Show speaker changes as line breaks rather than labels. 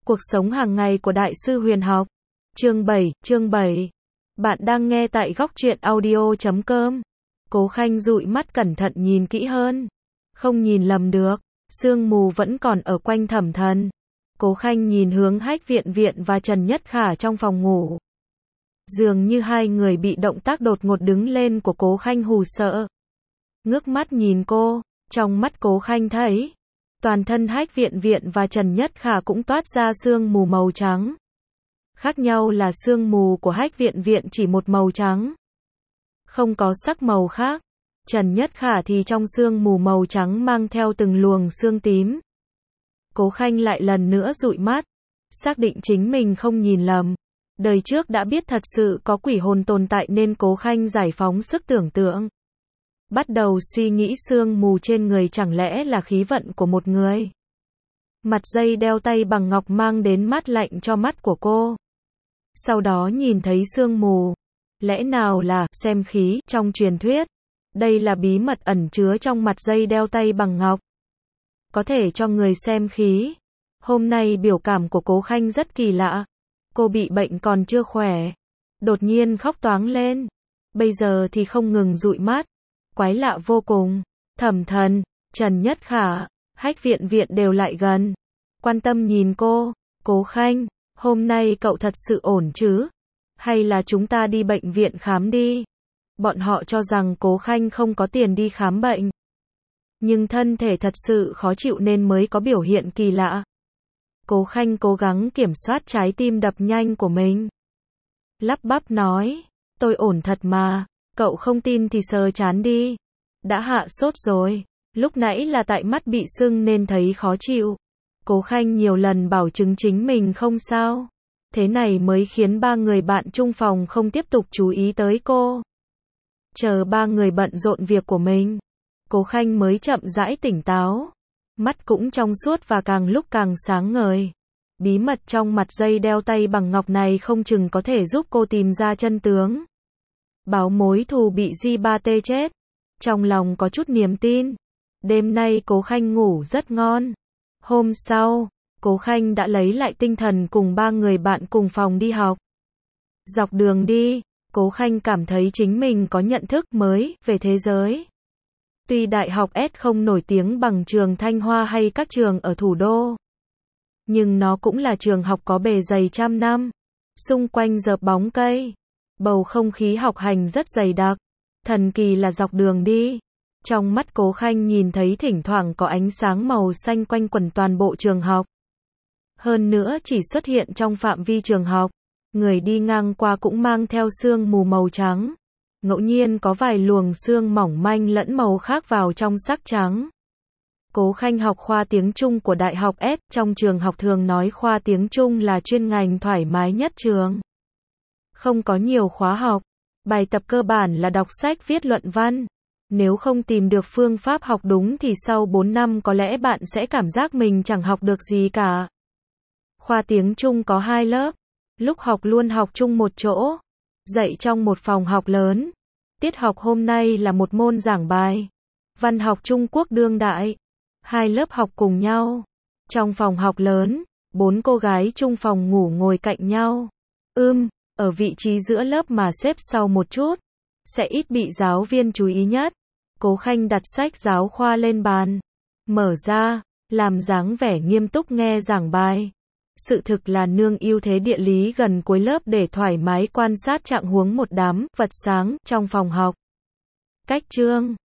Cuộc sống hàng ngày của Đại sư Huyền học. Chương 7. Bạn đang nghe tại góc truyện audio.com. Cố Khanh dụi mắt cẩn thận nhìn kỹ hơn. Không nhìn lầm được, sương mù vẫn còn ở quanh Thẩm Thần. Cố Khanh nhìn hướng Hách Viện Viện và Trần Nhất Khả trong phòng ngủ. Dường như hai người bị động tác đột ngột đứng lên của Cố Khanh hù sợ. Ngước mắt nhìn cô, trong mắt Cố Khanh thấy toàn thân Hách Viện Viện và Trần Nhất Khả cũng toát ra sương mù màu trắng. Khác nhau là sương mù của Hách Viện Viện chỉ một màu trắng, không có sắc màu khác. Trần Nhất Khả thì trong sương mù màu trắng mang theo từng luồng sương tím. Cố Khanh lại lần nữa dụi mắt, xác định chính mình không nhìn lầm. Đời trước đã biết thật sự có quỷ hồn tồn tại nên Cố Khanh giải phóng sức tưởng tượng. Bắt đầu suy nghĩ sương mù trên người chẳng lẽ là khí vận của một người. Mặt dây đeo tay bằng ngọc mang đến mát lạnh cho mắt của cô. Sau đó nhìn thấy sương mù. Lẽ nào là xem khí trong truyền thuyết? Đây là bí mật ẩn chứa trong mặt dây đeo tay bằng ngọc. Có thể cho người xem khí. Hôm nay biểu cảm của Cố Khanh rất kỳ lạ. Cô bị bệnh còn chưa khỏe, đột nhiên khóc toáng lên. Bây giờ thì không ngừng dụi mắt. Quái lạ vô cùng. Thẩm Thần, Trần Nhất Khả, Hách Viện Viện đều lại gần, quan tâm nhìn cô. Cố Khanh, hôm nay cậu thật sự ổn chứ? Hay là chúng ta đi bệnh viện khám đi? Bọn họ cho rằng Cố Khanh không có tiền đi khám bệnh, nhưng thân thể thật sự khó chịu nên mới có biểu hiện kỳ lạ. Cố Khanh cố gắng kiểm soát trái tim đập nhanh của mình. Lắp bắp nói, tôi ổn thật mà, cậu không tin thì sờ trán đi. Đã hạ sốt rồi, lúc nãy là tại mắt bị sưng nên thấy khó chịu. Cố Khanh nhiều lần bảo chứng chính mình không sao. Thế này mới khiến ba người bạn chung phòng không tiếp tục chú ý tới cô. Chờ ba người bận rộn việc của mình, Cố Khanh mới chậm rãi tỉnh táo. Mắt cũng trong suốt và càng lúc càng sáng ngời. Bí mật trong mặt dây đeo tay bằng ngọc này không chừng có thể giúp cô tìm ra chân tướng. Báo mối thù bị Di Ba Tê chết. Trong lòng có chút niềm tin. Đêm nay Cố Khanh ngủ rất ngon. Hôm sau, Cố Khanh đã lấy lại tinh thần cùng ba người bạn cùng phòng đi học. Dọc đường đi, Cố Khanh cảm thấy chính mình có nhận thức mới về thế giới. Tuy Đại học S không nổi tiếng bằng trường Thanh Hoa hay các trường ở thủ đô, nhưng nó cũng là trường học có bề dày trăm năm. Xung quanh dợp bóng cây, bầu không khí học hành rất dày đặc. Thần kỳ là dọc đường đi, trong mắt Cố Khanh nhìn thấy thỉnh thoảng có ánh sáng màu xanh quanh quẩn toàn bộ trường học. Hơn nữa chỉ xuất hiện trong phạm vi trường học, người đi ngang qua cũng mang theo sương mù màu trắng. Ngẫu nhiên có vài luồng sương mỏng manh lẫn màu khác vào trong sắc trắng. Cố Khanh học khoa tiếng Trung của Đại học S, trong trường học thường nói khoa tiếng Trung là chuyên ngành thoải mái nhất trường. Không có nhiều khóa học, bài tập cơ bản là đọc sách viết luận văn. Nếu không tìm được phương pháp học đúng thì sau 4 năm có lẽ bạn sẽ cảm giác mình chẳng học được gì cả. Khoa tiếng Trung có 2 lớp, lúc học luôn học chung một chỗ, dạy trong một phòng học lớn. Tiết học hôm nay là một môn giảng bài văn học Trung Quốc đương đại. 2 lớp học cùng nhau. Trong phòng học lớn, 4 cô gái chung phòng ngủ ngồi cạnh nhau. Ở vị trí giữa lớp mà xếp sau một chút, sẽ ít bị giáo viên chú ý nhất. Cố Khanh đặt sách giáo khoa lên bàn, mở ra, làm dáng vẻ nghiêm túc nghe giảng bài. Sự thực là nương ưu thế địa lý gần cuối lớp để thoải mái quan sát trạng huống một đám vật sáng trong phòng học. Cách chương